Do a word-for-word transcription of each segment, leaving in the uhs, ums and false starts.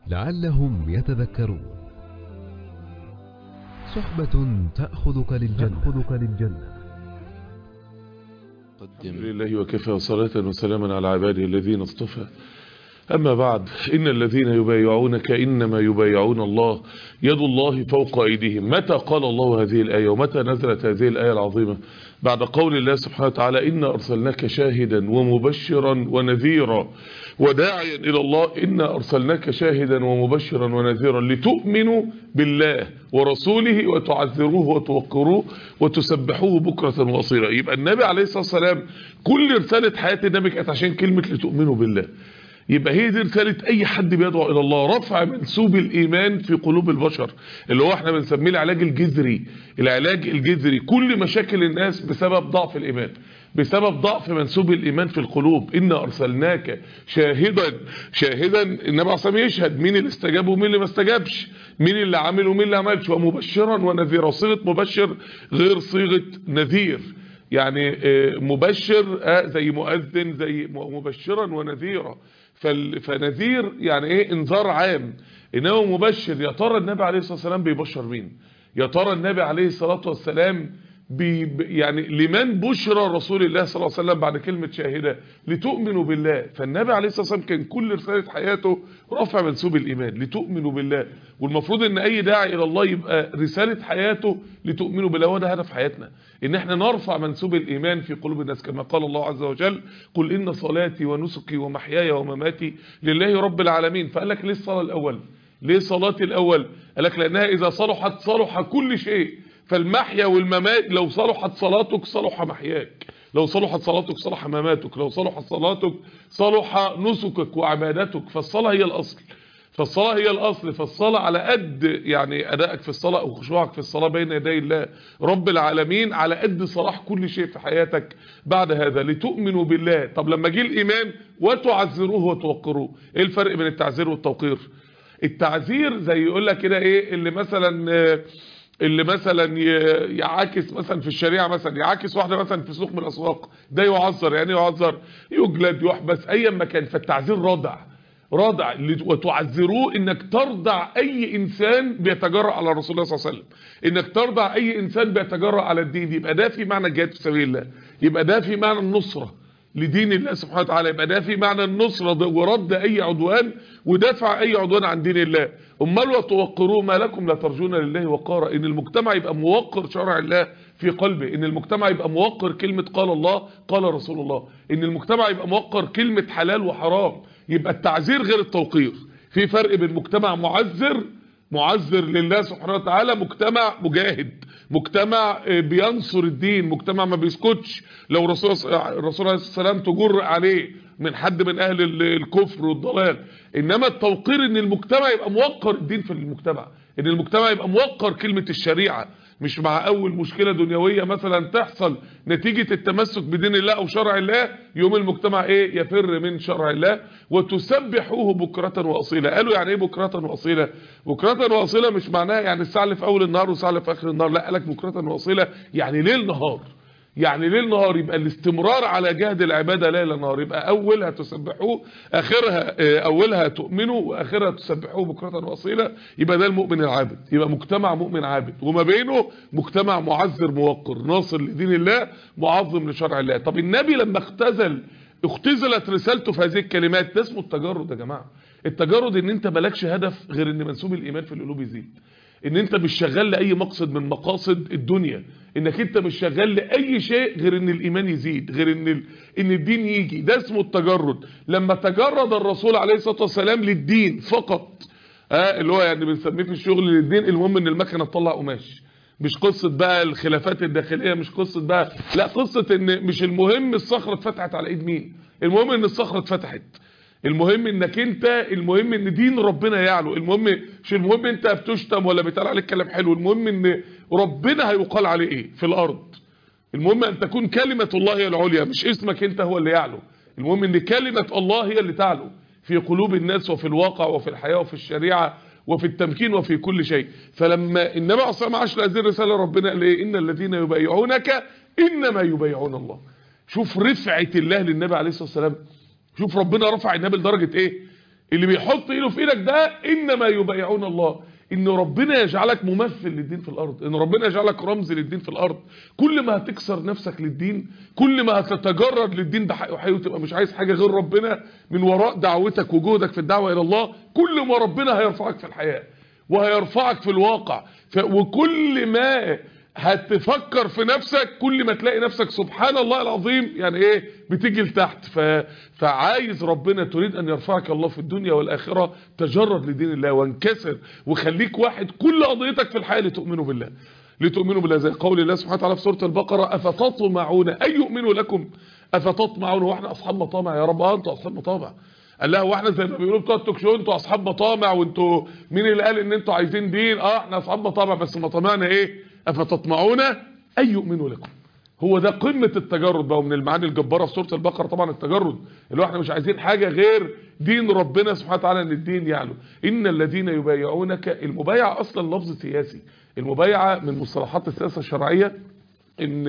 لعلهم يتذكرون. صحبة تأخذك للجنة, تأخذك للجنة. الحمد لله وكفى، وصلاة وسلاما على عباده الذين اصطفى. أما بعد، إن الذين يبايعونك إنما يبايعون الله، يد الله فوق أيديهم. متى قال الله هذه الآية ومتى نزلت هذه الآية العظيمة؟ بعد قول الله سبحانه وتعالى: إنا أرسلناك شاهدا ومبشرا ونذيرا وداعيا إلى الله. إنا أرسلناك شاهدا ومبشرا ونذيرا لتؤمنوا بالله ورسوله وتعذروه وتوقروه وتسبحوه بكرة وأصيلا. يبقى النبي عليه الصلاة والسلام كل رسالة حياة النبي كانت عشان كلمة لتؤمنوا بالله. يبقى هي دي رسالة اي حد بيدعو الى الله، رفع منسوب الايمان في قلوب البشر، اللي هو احنا بنسميه العلاج الجذري. العلاج الجذري كل مشاكل الناس بسبب ضعف الايمان، بسبب ضعف منسوب الايمان في القلوب. إنا ارسلناك شاهدا شاهدا النبي عليه الصلاة والسلام يشهد مين اللي استجاب ومين اللي ما استجابش، مين اللي عمل ومين اللي عملش، ومبشرا ونذيرا. صيغه مبشر غير صيغه نذير، يعني مبشر زي مؤذن، زي مبشرا ونذيرا. فنذير يعني ايه؟ انذار عام، انه مبشر. يا ترى النبي عليه الصلاة والسلام بيبشر مين؟ يا ترى النبي عليه الصلاة والسلام بي يعني لمن بشرى رسول الله صلى الله عليه وسلم بعد كلمة شاهدة؟ لتؤمنوا بالله. فالنبي عليه الصلاة والسلام كان كل رسالة حياته رفع منسوب الإيمان، لتؤمنوا بالله. والمفروض ان اي داعي الى الله يبقى رسالة حياته لتؤمنوا بالله. وده هدف حياتنا، ان احنا نرفع منسوب الإيمان في قلوب الناس، كما قال الله عز وجل: قل إن صلاتي ونسكي ومحياي ومماتي لله رب العالمين. فقال لك ليه الصلاة الأول؟ ليه صلاتي الأول؟ قال لك لأنها إذا صلحت صلح كل شيء. فالمحيا والممات، لو صلحت صلاتك صلح محياك، لو صلحت صلاتك صلح مماتك، لو صلحت صلاتك صلح نسكك وعبادتك. فالصلاة هي الأصل، فالصلاة هي الأصل. فالصلاة على قد يعني أدائك في الصلاة أو خشوعك في الصلاة بين يدي الله رب العالمين، على قد صلاح كل شيء في حياتك بعد هذا. لتؤمنوا بالله. طب لما جه الإيمان: وتعذروه وتوقروه. إيه الفرق بين التعذير والتوقير؟ التعذير زي يقول لك كده إيه، اللي مثلا اللي مثلا يعاكس مثلا في الشريعة، مثلا يعاكس واحدة مثلا في سوق من الأسواق، ده يعذر. يعني يعذر يجلد يحبس أي مكان. فالتعذير رادع رادع. وتعذروه انك ترضع اي انسان بيتجرأ على رسول الله صلى الله عليه وسلم، انك ترضع اي انسان بيتجرأ على الدين. يبقى ده في معنى الجهاد في سبيل الله، يبقى ده في معنى النصرة لدين الله سبحانه وتعالى، يبقى ده في معنى النصرة ورد اي عدوان ودفع اي عدوان عن دين الله. امال وتوقروه ما لكم لا ترجون لله وقارا. ان المجتمع يبقى موقر شرع الله في قلبه، ان المجتمع يبقى موقر كلمة قال الله قال رسول الله، ان المجتمع يبقى موقر كلمة حلال وحرام. يبقى التعذير غير التوقير. في فرق بين مجتمع معذر معذر لله سبحانه وتعالى، مجتمع مجاهد، مجتمع بينصر الدين، مجتمع ما بيسكتش لو الرسول الرسول عليه الصلاه والسلام تجر عليه من حد من اهل الكفر والضلال. انما التوقير ان المجتمع يبقى موقر الدين في المجتمع، ان المجتمع يبقى موقر كلمة الشريعة. مش مع اول مشكلة دنيوية مثلا تحصل نتيجة التمسك بدين الله او شرع الله يوم المجتمع ايه؟ يفر من شرع الله. وتسبحوه بكرة واصيلا. قالوا يعني ايه بكرة واصيلا؟ بكرة واصيلا مش معناها يعني الساعة اللي في اول النهار والساعة اللي في اخر النهار، لا، قالك بكرة واصيلا يعني ليل نهار. يعني ليل نهار، يبقى الاستمرار على جهد العبادة ليل نهار. يبقى اولها تسبحوه، اخرها اولها تؤمنوا، واخرها تسبحوه بكرة واصيلا. يبقى ده المؤمن العابد، يبقى مجتمع مؤمن عابد، وما بينه مجتمع معذر موقر ناصر لدين الله معظم لشرع الله. طب النبي لما اختزل اختزلت رسالته في هذه الكلمات، ده اسمه التجرد يا جماعة. التجرد ان انت مالكش هدف غير ان منسوب الايمان في القلوب يزيد، ان انت مش شغال لاي مقصد من مقاصد الدنيا، انك انت مش شغال لاي شيء غير ان الايمان يزيد، غير ان ال... ان الدين يجي. ده اسمه التجرد. لما تجرد الرسول عليه الصلاه والسلام للدين فقط، اه اللي هو يعني بنسميه في الشغل للدين، المهم ان المكنه تطلع قماش، مش قصه بقى الخلافات الداخليه، مش قصه بقى، لا، قصه ان مش المهم الصخره اتفتحت على ايد مين، المهم ان الصخره اتفتحت، المهم انك انت، المهم ان دين ربنا يعلو، المهم مش المهم انت بتشتم ولا بيتقال عليك كلام حلو، المهم ان ربنا هيقال عليه ايه في الارض. المهم ان تكون كلمة الله هي العليا، مش اسمك انت هو اللي يعلو. المهم ان كلمة الله هي اللي تعلو في قلوب الناس وفي الواقع وفي الحياة وفي الشريعة وفي التمكين وفي كل شيء. فلما النبي عليه الصلاه والسلام عاش هذه الرسالة، ربنا قال ايه؟ ان الذين يبايعونك انما يبايعون الله. شوف رفعة الله للنبي عليه الصلاة والسلام، شوف ربنا رفع النبي لدرجة ايه؟ اللي بيحط ايده في ايدك ده انما يبايعون الله، ان ربنا يجعلك ممثل للدين في الارض، ان ربنا يجعلك رمز للدين في الارض. كل ما هتكسر نفسك للدين، كل ما هتتجرد للدين بحق وحقيقي وتبقى مش عايز حاجه غير ربنا من وراء دعوتك وجهدك في الدعوه الى الله، كل ما ربنا هيرفعك في الحياه وهيرفعك في الواقع. وكل ما هتفكر في نفسك كل ما تلاقي نفسك سبحان الله العظيم يعني ايه بتيجي لتحت. ف... فعايز ربنا، تريد ان يرفعك الله في الدنيا والاخره، تجرد لدين الله وانكسر وخليك واحد كل قضيتك في الحياه لتؤمنوا بالله، لتؤمنوا بالله. زي قول الله سبحانه وتعالى في سوره البقره: افتطمعون ان يؤمنوا لكم، افتطمعون. واحنا اصحاب مطامع يا رب؟ اه انتوا اصحاب مطامع. قال لها: واحنا زي ما بيقولوا بتوع التوك شو انتوا اصحاب مطامع، وانتوا مين اللي قال ان انتوا عايزين دين؟ اه احنا اصحاب مطامع، بس مطامعنا ايه؟ افتطمعون ان يؤمنوا لكم. هو ده قمه التجرد بقى، من المعاني الجباره في سوره البقره طبعا التجرد، اللي هو احنا مش عايزين حاجه غير دين ربنا سبحانه وتعالى، ان الدين يعلو. ان الذين يبايعونك، المبايعه اصلا لفظ سياسي، المبايعه من مصطلحات السياسه الشرعيه، ان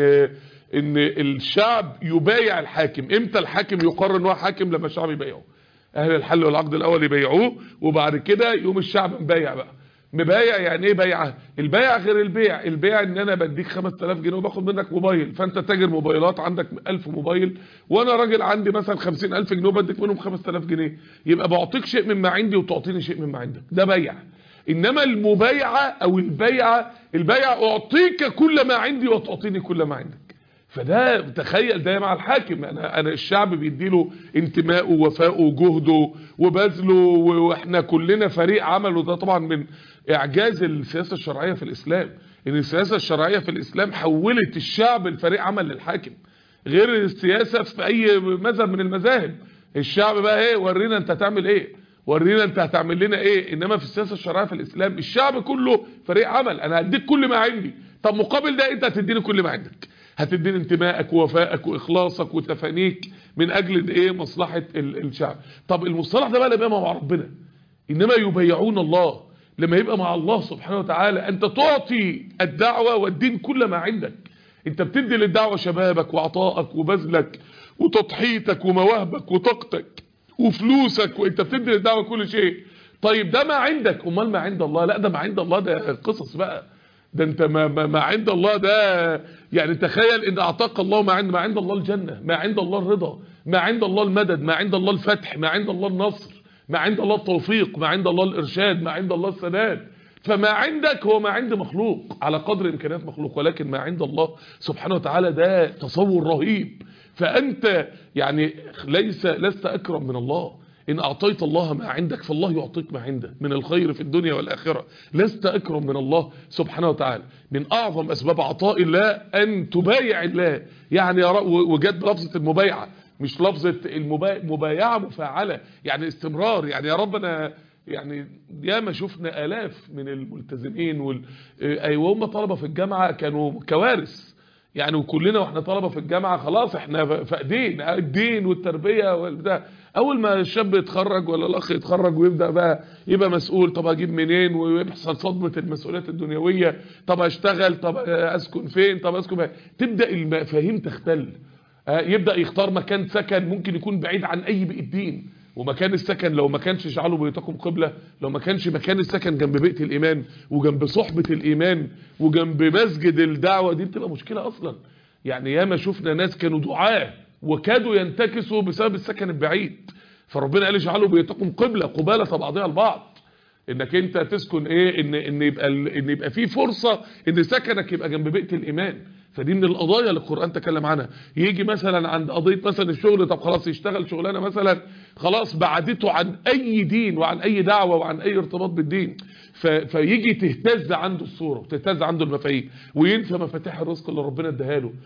ان الشعب يبايع الحاكم. امتى الحاكم يقرر ان هو حاكم؟ لما الشعب يبايعه، اهل الحل والعقد الاول يبايعوه، وبعد كده يقوم الشعب مبايع بقى. مبايع يعني ايه بيعه؟ البيع غير البيع. البيع ان انا بديك خمسة آلاف جنيه وباخد منك موبايل، فانت تاجر موبايلات عندك ألف موبايل، وانا راجل عندي مثلا خمسين ألف جنيه وبديك منهم خمسة آلاف جنيه، يبقى بعطيك شيء مما عندي وتعطيني شيء مما عندك، ده بيع. انما المبايعه او البيعه، البيع اعطيك كل ما عندي وتعطيني كل ما عندك. فده تخيل ده مع الحاكم، انا انا الشعب بيديله انتمائه ووفائه وجهده وبذله، واحنا كلنا فريق عمل. وده طبعا من اعجاز السياسه الشرعيه في الاسلام، ان السياسه الشرعيه في الاسلام حولت الشعب الفريق عمل للحاكم، غير السياسه في اي مذهب من المذاهب. الشعب بقى ايه؟ ورينا انت هتعمل ايه، ورينا انت هتعمل لنا ايه. انما في السياسه الشرعيه في الاسلام الشعب كله فريق عمل، انا هديك كل ما عندي، طب مقابل ده انت هتديني كل ما عندك، هتديني انتمائك ووفائك واخلاصك وتفانيك من اجل ايه؟ مصلحه الشعب. طب المصطلح ده بقى لما يبقى مع ربنا، انما يبايعون الله، لما يبقى مع الله سبحانه وتعالى، انت تعطي الدعوه والدين كل ما عندك، انت بتدي للدعوه شبابك وعطائك وبذلك وتضحيتك ومواهبك وطاقتك وفلوسك، وانت بتدي للدعوه كل شيء. طيب ده ما عندك، امال ما عند الله؟ لا ده ما عند الله ده قصص بقى، ده انت ما, ما, ما عند الله ده يعني تخيل ان اعطاك الله ما عند ما عند الله الجنه، ما عند الله الرضا، ما عند الله المدد، ما عند الله الفتح، ما عند الله النصر، ما عند الله التوفيق، ما عند الله الارشاد، ما عند الله السداد. فما عندك هو ما عند مخلوق على قدر امكانيات مخلوق، ولكن ما عند الله سبحانه وتعالى ده تصور رهيب. فانت يعني ليس لست اكرم من الله، إن أعطيت الله ما عندك فالله يعطيك ما عنده من الخير في الدنيا والآخرة. لست أكرم من الله سبحانه وتعالى. من أعظم أسباب عطاء الله أن تبايع الله، يعني وجد بلفظة المبايعة، مش لفظة المبايعة مفاعلة، يعني استمرار. يعني يا رب أنا يعني ياما شفنا آلاف من الملتزمين وال... أيوة هم طلبة في الجامعة كانوا كوارث يعني، وكلنا واحنا طلبة في الجامعة خلاص احنا فاقدين الدين والتربية والبتاع. اول ما الشاب يتخرج ولا الاخ يتخرج ويبدأ بقى يبقى مسؤول، طب اجيب منين، ويحصل صدمة المسؤوليات الدنيوية، طب اشتغل، طب اسكن فين، طب اسكن فين، تبدأ المفاهيم تختل. يبدأ يختار مكان سكن ممكن يكون بعيد عن اي بيئة دين، ومكان السكن لو ما كانش اجعلوا بيوتكم قبلة، لو ما كانش مكان السكن جنب بيئة الإيمان وجنب صحبة الإيمان وجنب مسجد الدعوة، دي بتبقى مشكلة أصلا. يعني ياما شفنا ناس كانوا دعاة وكادوا ينتكسوا بسبب السكن البعيد. فربنا قال اجعلوا بيوتكم قبلة، قبالة بعضها البعض، انك انت تسكن ايه، ان ان يبقى ان يبقى في فرصة ان سكنك يبقى جنب بيئة الإيمان. فدي من القضايا اللي القرآن تكلم عنها. يجي مثلا عند قضية مثلا الشغل، طب خلاص يشتغل شغلانه مثلا خلاص بعدته عن اي دين وعن اي دعوة وعن اي ارتباط بالدين، فيجي تهتز عنده الصورة وتهتز عنده المفاهيم، وينسى مفاتيح الرزق اللي ربنا اداها له،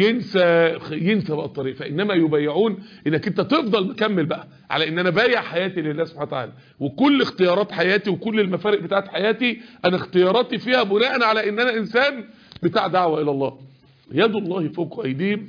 وينسى ينسى بقى الطريق. فانما يبايعون انك انت تفضل مكمل بقى على ان انا بايع حياتي لله سبحانه وتعالى، وكل اختيارات حياتي وكل المفارق بتاعت حياتي انا اختياراتي فيها بناء على ان انا انسان بتاع دعوة الى الله. يد الله فوق ايديهم،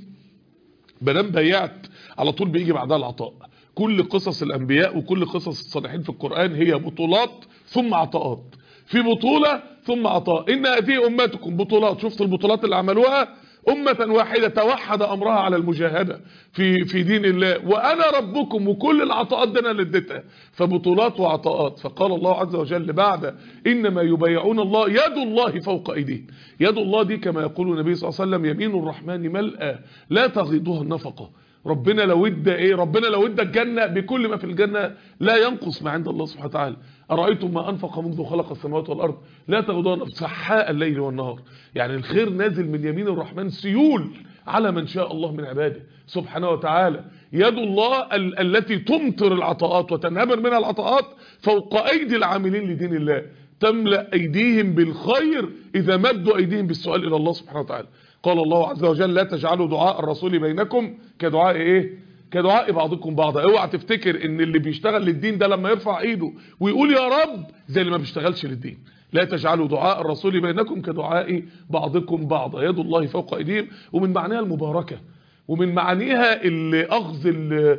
مادام بايعت على طول بيجي بعدها العطاء. كل قصص الانبياء وكل قصص الصالحين في القرآن هي بطولات ثم عطاءات، في بطولة ثم عطاء. ان هذه امتكم بطولات، شفت البطولات اللي عملوها، أمة واحدة توحد أمرها على المجاهدة في في دين الله، وأنا ربكم، وكل العطاءات دي أنا اللي اديتها، فبطولات وعطاءات. فقال الله عز وجل بعد إنما يبايعون الله يد الله فوق أيديهم. يد الله دي كما يقول النبي صلى الله عليه وسلم يمين الرحمن ملأى لا تغيضها النفقة. ربنا لو ادى ايه؟ ربنا لو ادى الجنة بكل ما في الجنة لا ينقص ما عند الله سبحانه وتعالى. أرأيتم ما أنفق منذ خلق السماوات والأرض لا تغضون سحاء الليل والنهار. يعني الخير نازل من يمين الرحمن سيول على من شاء الله من عباده سبحانه وتعالى. يد الله ال التي تمطر العطاءات وتنهمر منها العطاءات فوق أيدي العاملين لدين الله، تملأ أيديهم بالخير إذا مدوا أيديهم بالسؤال إلى الله سبحانه وتعالى. قال الله عز وجل لا تجعلوا دعاء الرسول بينكم كدعاء ايه؟ كدعاء بعضكم بعضا. اوعى تفتكر ان اللي بيشتغل للدين ده لما يرفع ايده ويقول يا رب زي اللي ما بيشتغلش للدين. لا تجعلوا دعاء الرسول بينكم كدعاء بعضكم بعضا. يد الله فوق ايديهم، ومن معناها المباركة، ومن معانيها اللي اخذ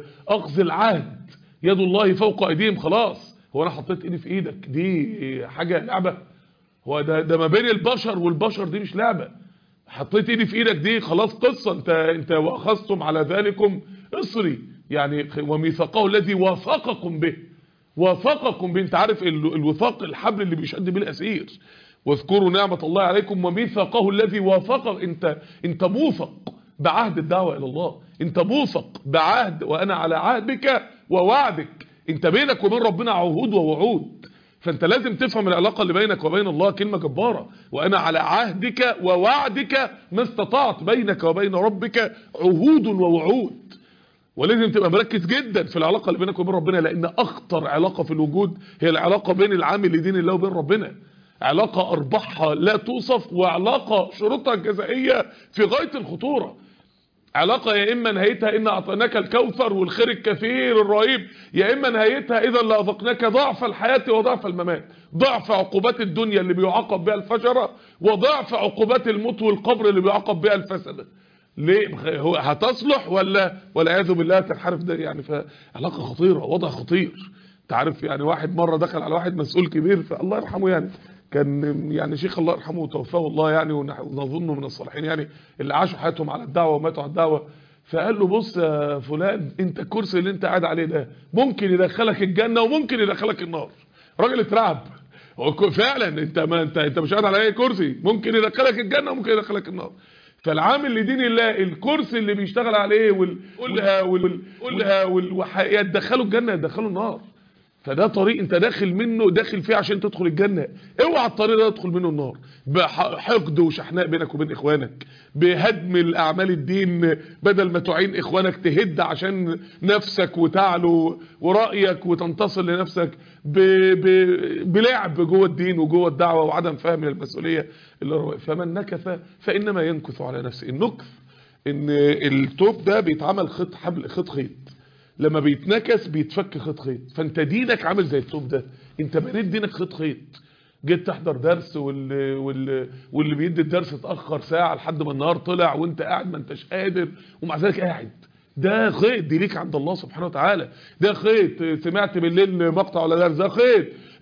اخذ العهد. يد الله فوق ايديهم. خلاص، هو انا حطيت ايدي في ايدك دي حاجة لعبة؟ هو ده ده ما بين البشر والبشر، دي مش لعبة. حطيت ايدي في ايدك دي خلاص قصة. انت انت واخذتم على ذلكم اصري، يعني وميثاقه الذي وافقكم به. وافقكم به، انت عارف الوثاق الحبل اللي بيشد بيه الاسير. واذكروا نعمة الله عليكم وميثاقه الذي وافقك. انت انت موثق بعهد الدعوة الى الله، انت موثق بعهد وانا على عهدك ووعدك. انت بينك وبين ربنا عهود ووعود، فانت لازم تفهم العلاقة اللي بينك وبين الله. كلمة جبارة، وانا على عهدك ووعدك ما استطعت. بينك وبين ربك عهود ووعود، ولازم تبقى مركز جدا في العلاقة اللي بينك وبين ربنا، لان اخطر علاقة في الوجود هي العلاقة بين العامل لدين الله وبين ربنا. علاقة ارباحها لا توصف، وعلاقة شروطها الجزائية في غاية الخطورة. علاقة يا اما نهايتها ان اعطيناك الكوثر والخير الكثير الرهيب، يا اما نهايتها اذا لاذقناك ضعف الحياة وضعف الممات. ضعف عقوبات الدنيا اللي بيعاقب بها الفجرة، وضعف عقوبات الموت والقبر اللي بيعاقب بها الفسدة. ليه؟ هو هتصلح ولا والعياذ بالله تنحرف؟ ده يعني فعلاقة خطيرة، وضع خطير. انت عارف يعني واحد مرة دخل على واحد مسؤول كبير، فالله يرحمه يعني، كان يعني شيخ الله يرحمه وتوفاه الله يعني، ونظنه من الصالحين يعني اللي عاشوا حياتهم على الدعوة وماتوا على الدعوة. فقال له بص يا فلان، انت الكرسي اللي انت قاعد عليه ده ممكن يدخلك الجنة وممكن يدخلك النار. راجل اترعب فعلا. انت ما انت انت مش قاعد على اي كرسي، ممكن يدخلك الجنة وممكن يدخلك النار. فالعامل لدين الله الكرسي اللي بيشتغل عليه وال والها وال والها يدخله الجنة يدخله النار. فده طريق انت داخل منه، داخل فيه عشان تدخل الجنة. اوعى الطريق ده تدخل منه النار بحقد وشحناء بينك وبين اخوانك، بهدم الاعمال الدين، بدل ما تعين اخوانك تهد عشان نفسك وتعلو ورأيك وتنتصر لنفسك، ب... ب... بلعب جوه الدين وجوه الدعوة وعدم فهم المسؤولية. اللي فمن نكث فانما ينكث على نفسه. النكث ان التوب ده بيتعمل خط حبل، خط خيط، لما بيتنكس بيتفك خيط خيط. فانت دينك عامل زي التوب ده، انت بنيت دينك خيط خيط. جيت تحضر درس واللي, واللي, واللي بيدي الدرس اتأخر ساعة لحد ما النهار طلع وانت قاعد ما انتش قادر ومع ذلك قاعد. ده خيط دي ليك عند الله سبحانه وتعالى. ده خيط سمعت بالليل مقطع ولا درس، ده خيط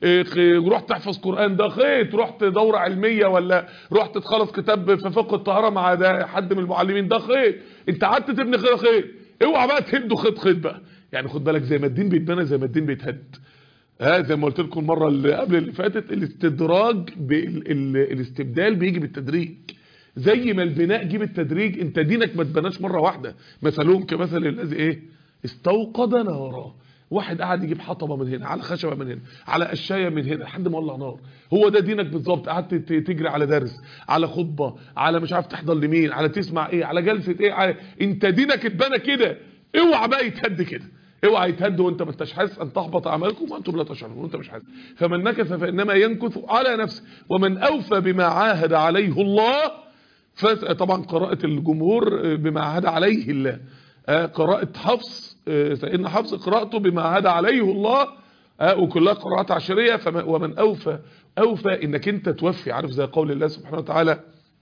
رحت تحفظ قرآن، ده خيط رحت دورة علمية ولا رحت تخلص كتاب في فقه الطهارة مع ده حد من المعلمين، ده خيط. انت قعدت تبني خيط خيط. اوعى بقى تهدوا خيط خيط بقى. يعني خد بالك، زي ما الدين بيتبنى زي ما الدين بيتهد. ها زي ما قلت لكم المره اللي قبل اللي فاتت، الاستدراج بالاستبدال بيجي بالتدريج. زي ما البناء جه بالتدريج، انت دينك ما اتبناش مره واحده. مثلهم كمثل الذي ايه استوقد نارا. واحد قاعد يجيب حطبه من هنا، على خشبه من هنا، على قشايه من هنا، لحد ما ولع نار. هو ده دينك بالظبط. قعدت تجري على درس، على خطبه، على مش عارف تحضر لمين، على تسمع ايه، على جلسه ايه، على... انت دينك اتبنى كده. اوعى بقى يتهد كده، اوعى يتهد وانت ما انتش حاسس ان تحبط اعمالكم وانتم لا تشعرون وانت مش حاسس. فمن نكث فانما ينكث على نفسه ومن اوفى بما عاهد عليه الله. طبعا قراءه الجمهور بما عاهد عليه الله، قراءه حفص فان حفص قراءته بما عاهد عليه الله، وكلها قراءات عشريه. ومن اوفى، اوفى انك انت توفي. عارف زي قول الله سبحانه وتعالى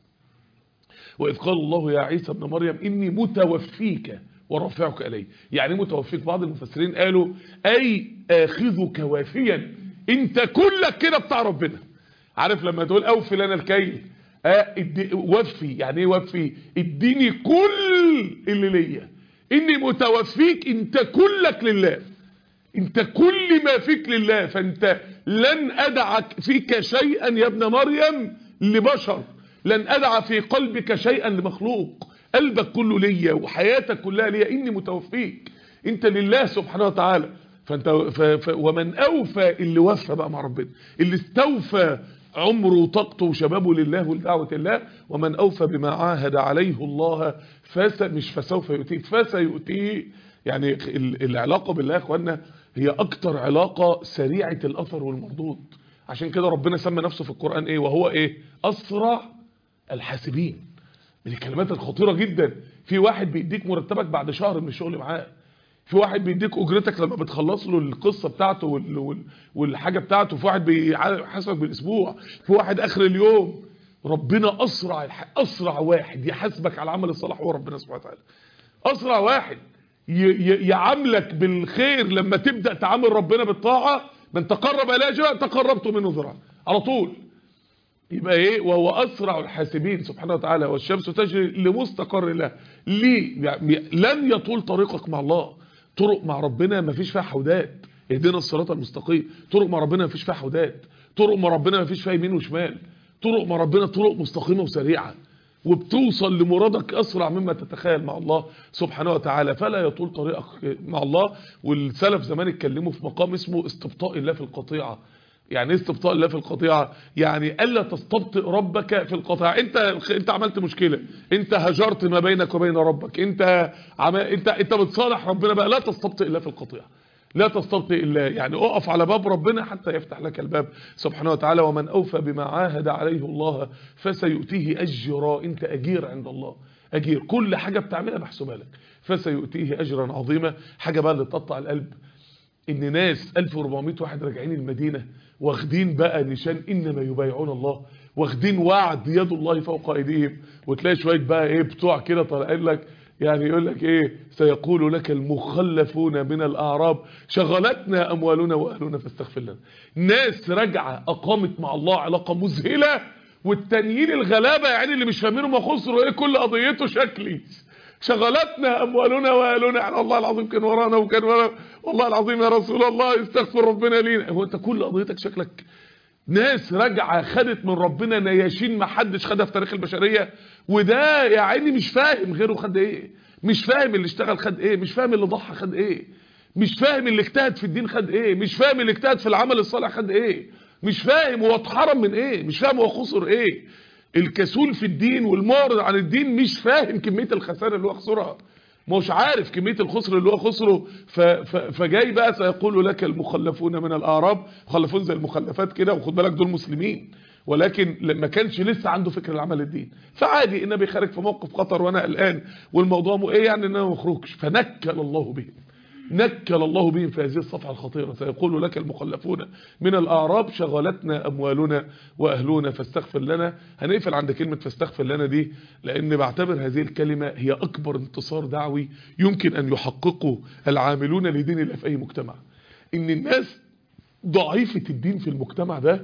واذ قال الله يا عيسى ابن مريم اني متوفيك ورافعك الي. يعني متوفيك، بعض المفسرين قالوا اي اخذك وافيا، انت كلك كده بتاع ربنا. عارف لما تقول اوفي لنا الكيل، اه وفي يعني ايه وفي؟ اديني كل اللي ليا، اني متوفيك، انت كلك لله، انت كل ما فيك لله، فانت لن ادعك فيك شيئا يا ابن مريم لبشر، لن ادع في قلبك شيئا لمخلوق، قلبك كله ليا وحياتك كلها ليا، اني متوفيك، انت لله سبحانه وتعالى. فانت ف ف ومن اوفى، اللي وفى بقى مع ربنا، اللي استوفى عمره وطاقته وشبابه لله ولدعوة الله. ومن اوفى بما عاهد عليه الله فس مش فسوف يؤتيه، فسيؤتيه. يعني العلاقة بالله يا اخوانا هي اكتر علاقة سريعة الاثر والمردود. عشان كده ربنا سمى نفسه في القرآن ايه؟ وهو ايه؟ اسرع الحاسبين. من الكلمات الخطيرة جدا. في واحد بيديك مرتبك بعد شهر من الشغل معاه، في واحد بيديك اجرتك لما بتخلص له القصة بتاعته وال... وال... والحاجة بتاعته، في واحد بيحاسبك بالاسبوع، في واحد اخر اليوم. ربنا اسرع الح... اسرع واحد يحاسبك على العمل الصالح هو ربنا سبحانه وتعالى. اسرع واحد يعاملك بالخير لما تبدأ تعامل ربنا بالطاعة، من تقرب الى جاء تقربت منه ذراع على طول. يبقى ايه؟ وهو اسرع الحاسبين سبحانه وتعالى. والشمس تجري لمستقر لها. ليه؟ يعني لن يطول طريقك مع الله. طرق مع ربنا ما فيش فيها حودات، اهدنا الصراط المستقيم. طرق مع ربنا ما فيش فيها حودات، طرق مع ربنا ما فيش فيها يمين وشمال، طرق مع ربنا طرق مستقيمة وسريعة، وبتوصل لمرادك اسرع مما تتخيل مع الله سبحانه وتعالى. فلا يطول طريقك مع الله. والسلف زمان اتكلموا في مقام اسمه استبطاء الله في القطيعة. يعني ايه استبطاء الله في القطيعة؟ يعني الا تستبطئ ربك في القطيعة. انت انت عملت مشكلة، انت هجرت ما بينك وبين ربك، انت عم... انت انت بتصالح ربنا بقى، لا تستبطئ الله في القطيعة، لا تستبطئ الله. يعني اقف على باب ربنا حتى يفتح لك الباب سبحانه وتعالى. ومن اوفى بما عاهد عليه الله فسيؤتيه اجرا. انت اجير عند الله، اجير. كل حاجة بتعملها محسوبة لك. فسيؤتيه اجرا عظيما. حاجة بقى اللي تقطع القلب، ان ناس ألف وأربعمائة واحد راجعين المدينة واخدين بقى نشان انما يبايعون الله، واخدين وعد يد الله فوق ايديهم. وتلاقي شويه بقى ايه بتوع كده طالعين لك، يعني يقول لك ايه؟ سيقول لك المخلفون من الاعراب شغلتنا اموالنا واهلنا فاستغفر لنا. ناس راجعه اقامت مع الله علاقه مذهله، والتانيين الغلابه يعني اللي مش فاهمين ما خسروا ايه، كل قضيته شكلي شغلتنا اموالنا واهلنا. يعني الله العظيم كان ورانا وكان ورانا، والله العظيم يا رسول الله استغفر ربنا لينا. هو انت كل قضيتك شكلك؟ ناس راجعه خدت من ربنا نياشين ما حدش خدها في تاريخ البشريه، وده يا عيني مش فاهم غيره خد ايه، مش فاهم اللي اشتغل خد ايه، مش فاهم اللي ضحى خد ايه، مش فاهم اللي اجتهد في الدين خد ايه، مش فاهم اللي اجتهد في العمل الصالح خد ايه، مش فاهم هو اتحرم من ايه، مش فاهم هو خسر ايه. الكسول في الدين والمعرض عن الدين مش فاهم كمية الخسارة اللي هو خسرها، مش عارف كمية الخسر اللي هو خسره. فجاي بقى سيقول لك المخلفون من الأعراب، مخلفون زي المخلفات كده، وخد بالك دول مسلمين، ولكن لما كانش لسه عنده فكر العمل الدين، فعادي النبي خارج في موقف خطر وانا قلقان والموضوع مو ايه يعني ان انا ما اخرجش، فنكل الله بهم، نكل الله بهم في هذه الصفحة الخطيرة. سيقول لك المخلفون من الأعراب شغلتنا أموالنا وأهلنا فاستغفر لنا. هنقفل عند كلمة فاستغفر لنا دي، لأن بعتبر هذه الكلمة هي أكبر انتصار دعوي يمكن أن يحققه العاملون لدين الله في أي مجتمع. إن الناس ضعيفة الدين في المجتمع ده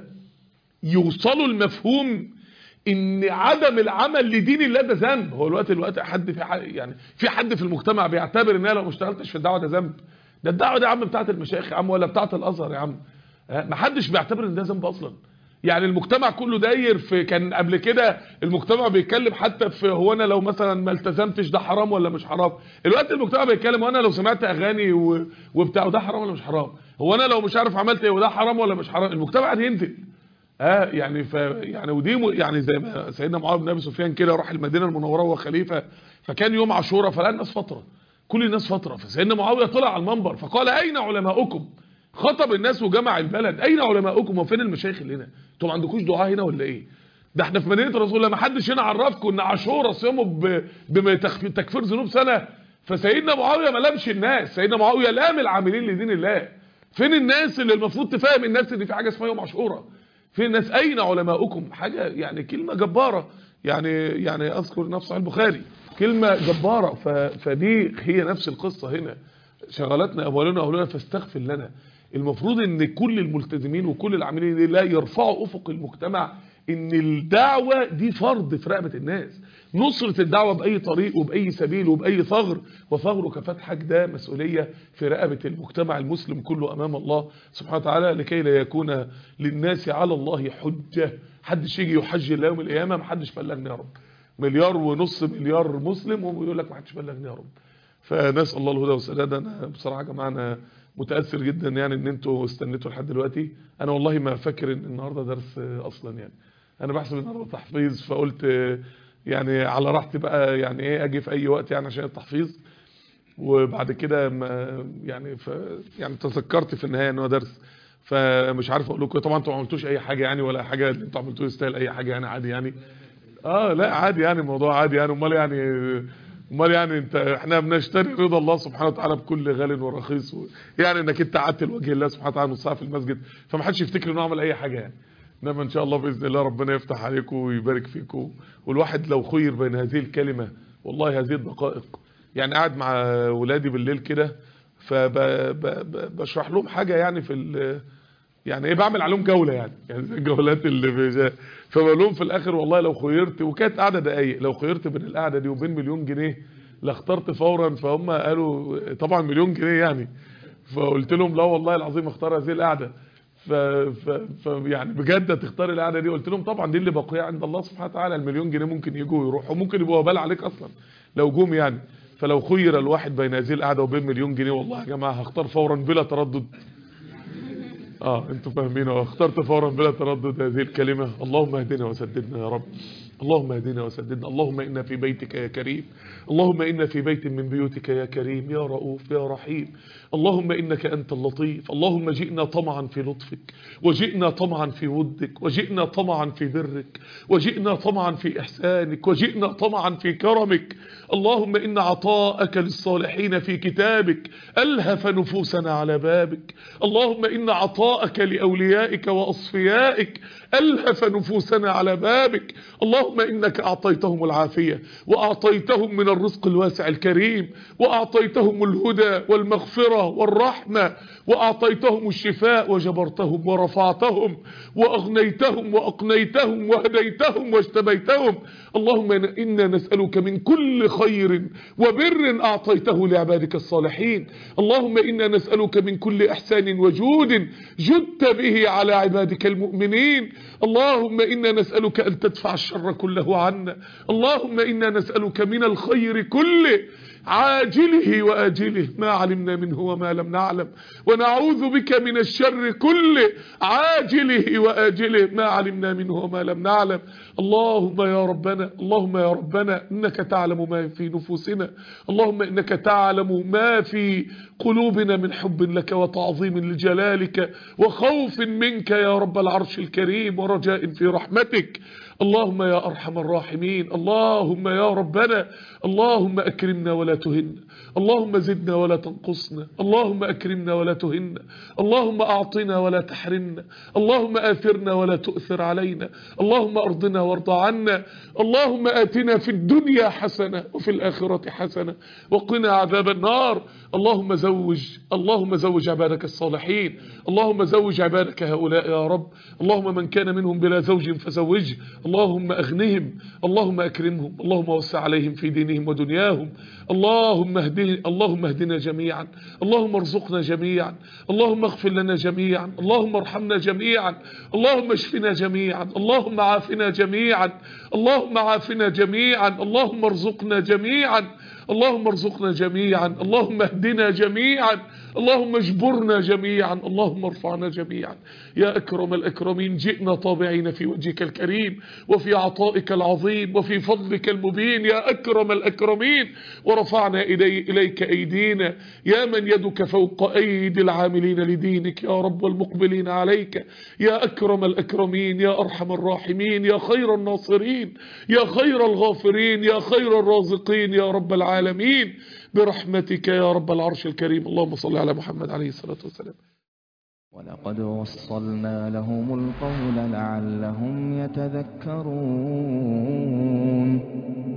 يوصلوا المفهوم ان عدم العمل لدين الله ده ذنب. هو الوقت الوقت حد في حد يعني في حد في المجتمع بيعتبر ان انا لو ما اشتغلتش في الدعوه ده ذنب؟ ده الدعوه دي يا عم بتاعه المشايخ يا عم، ولا بتاعه الازهر يا عم، ما حدش بيعتبر ان ده ذنب اصلا. يعني المجتمع كله داير في، كان قبل كده المجتمع بيتكلم حتى في هو انا لو مثلا ما التزمتش ده حرام ولا مش حرام. الوقت المجتمع بيتكلم وانا لو سمعت اغاني وبتاع ده حرام ولا مش حرام، هو انا لو مش عارف عملت ايه وده حرام ولا مش حرام. المجتمع قاعد ينزل اه يعني ف يعني ودي يعني زي ما سيدنا معاويه بن ابي سفيان كده راح المدينه المنوره وهو خليفه، فكان يوم عاشوراء فلقى الناس فتره، كل الناس فتره، فسيدنا معاويه طلع على المنبر فقال اين علماؤكم؟ خطب الناس وجمع البلد، اين علماؤكم وفين المشايخ اللي هنا؟ انتوا ما عندكوش دعاء هنا ولا ايه؟ ده احنا في مدينه رسول الله، ما حدش هنا عرفكم ان عاشوراء صيامه بتكفير ذنوب سنه. فسيدنا معاويه ما لامش الناس، سيدنا معاويه لام العاملين لدين الله. فين الناس اللي المفروض تفهم الناس ان في حاجه اسمها يوم عاشوراء؟ فين الناس؟ اين علماؤكم؟ حاجه يعني كلمه جباره، يعني يعني اذكر نفس البخاري كلمه جباره. فدي هي نفس القصه هنا، شغلتنا اموالنا واهلنا فاستغفر لنا. المفروض ان كل الملتزمين وكل العاملين لا يرفعوا افق المجتمع ان الدعوة دي فرض في رقبة الناس، نصرة الدعوة بأي طريق وبأي سبيل وبأي ثغر، وثغرك فتحك، ده مسؤولية في رقبة المجتمع المسلم كله أمام الله سبحانه وتعالى، لكي لا يكون للناس على الله حجة. حدش يجي يحج الله يوم القيامة محدش بلغني يا رب، مليار ونص مليار مسلم ويقول لك محدش بلغني يا رب. فنسأل الله الهدى والسداد. أنا بصراحة يا جماعة أنا متأثر جدا يعني ان انتوا استنيتوا لحد دلوقتي. انا والله ما فاكر ان النهارده درس اصلا، يعني انا بحسب النهارده تحفيظ، فقلت يعني على راحتي بقى يعني ايه اجي في اي وقت يعني عشان التحفيظ. وبعد كده ما يعني ف يعني تذكرت في النهايه ان هو درس، فمش عارف اقول لكم. طبعا انتوا ما عملتوش اي حاجه يعني، ولا حاجه اللي انتوا عملتوه يستاهل اي حاجه يعني، عادي يعني. اه لا عادي يعني، الموضوع عادي يعني. امال يعني امال يعني انت احنا بنشتري رضا الله سبحانه وتعالى بكل غال ورخيص و... يعني انك انت قعدت لوجه الله سبحانه وتعالى نص ساعه في المسجد، فما حدش يفتكر انه عمل اي حاجه يعني. انما ان شاء الله باذن الله ربنا يفتح عليكم ويبارك فيكم. والواحد لو خير بين هذه الكلمه، والله هذه الدقائق، يعني قاعد مع ولادي بالليل كده فبشرح لهم حاجه يعني في ال... يعني ايه، بعمل عليهم جوله يعني يعني زي الجولات اللي في، فبقول لهم في الاخر والله لو خيرت، وكانت قاعده دقايق، لو خيرت بين القعده دي وبين مليون جنيه لاخترت فورا. فهم قالوا طبعا مليون جنيه يعني، فقلت لهم لا والله العظيم اختار هذه القعده. ف... ف... ف يعني بجد تختار القعده دي؟ قلت لهم طبعا دي اللي بقيه عند الله سبحانه وتعالى. المليون جنيه ممكن يجوا ويروحوا، ممكن يبقوا وبال عليك اصلا لو جم يعني. فلو خير الواحد بين هذه القعده وبين مليون جنيه، والله يا جماعه هختار فورا بلا تردد. اه انتوا فاهمين، اخترت فورا بلا تردد هذه الكلمة. اللهم اهدنا وسددنا يا رب، اللهم اهدنا وسددنا. اللهم إنا في بيتك يا كريم، اللهم إنا في بيت من بيوتك يا كريم يا رؤوف يا رحيم. اللهم إنك أنت اللطيف. اللهم جئنا طمعا في لطفك، وجئنا طمعا في ودك، وجئنا طمعا في برك، وجئنا طمعا في إحسانك، وجئنا طمعا في كرمك. اللهم إن عطاءك للصالحين في كتابك ألهف نفوسنا على بابك. اللهم إن عطاءك لأوليائك وأصفيائك ألهف نفوسنا على بابك. اللهم إنك أعطيتهم العافية، وأعطيتهم من الرزق الواسع الكريم، وأعطيتهم الهدى والمغفرة والرحمة، وأعطيتهم الشفاء، وجبرتهم ورفعتهم وأغنيتهم وأقنيتهم وهديتهم واجتبيتهم. اللهم إنا نسألك من كل خير وبر أعطيته لعبادك الصالحين. اللهم إنا نسألك من كل إحسان وجود جدت به على عبادك المؤمنين. اللهم إنا نسألك أن تدفع الشر كله عنا. اللهم إنا نسألك من الخير كله عاجله وآجله ما علمنا منه وما لم نعلم، ونعوذ بك من الشر كله عاجله وآجله ما علمنا منه وما لم نعلم. اللهم يا ربنا، اللهم يا ربنا إنك تعلم ما في نفوسنا. اللهم إنك تعلم ما في قلوبنا من حب لك وتعظيم لجلالك وخوف منك يا رب العرش الكريم ورجاء في رحمتك. اللهم يا أرحم الراحمين، اللهم يا ربنا، اللهم أكرمنا ولا تهنا، اللهم زدنا ولا تنقصنا، اللهم أكرمنا ولا تهنا، اللهم أعطنا ولا تحرمنا، اللهم آثرنا ولا تؤثر علينا، اللهم أرضنا وارض عنا، اللهم آتنا في الدنيا حسنة وفي الآخرة حسنة وقنا عذاب النار. اللهم زوج اللهم زوج عبادك الصالحين، اللهم زوج عبادك هؤلاء يا رب. اللهم من كان منهم بلا زوج فزوجه، اللهم أغنهم، اللهم أكرمهم، اللهم وسع عليهم في دينهم ودنياهم. اللهم اهدنا اللهم اهدنا جميعا، اللهم ارزقنا جميعا، اللهم اغفر لنا جميعا، اللهم ارحمنا جميعا، اللهم اشفنا جميعا، اللهم عافنا جميعا، اللهم عافنا جميعا، اللهم ارزقنا جميعا، اللهم ارزقنا جميعا، اللهم اهدنا جميعا، اللهم اجبرنا جميعا، اللهم ارفعنا جميعا يا أكرم الأكرمين. جئنا طابعين في وجهك الكريم وفي عطائك العظيم وفي فضلك المبين يا أكرم الأكرمين، ورفعنا إليك أيدينا يا من يدك فوق أيدي العاملين لدينك يا رب والمقبلين عليك يا أكرم الأكرمين يا أرحم الراحمين يا خير الناصرين يا خير الغافرين يا خير الرازقين يا رب العالمين برحمتك يا رب العرش الكريم. اللهم صل على محمد عليه الصلاة والسلام. ولقد وصلنا لهم القول لعلهم يتذكرون.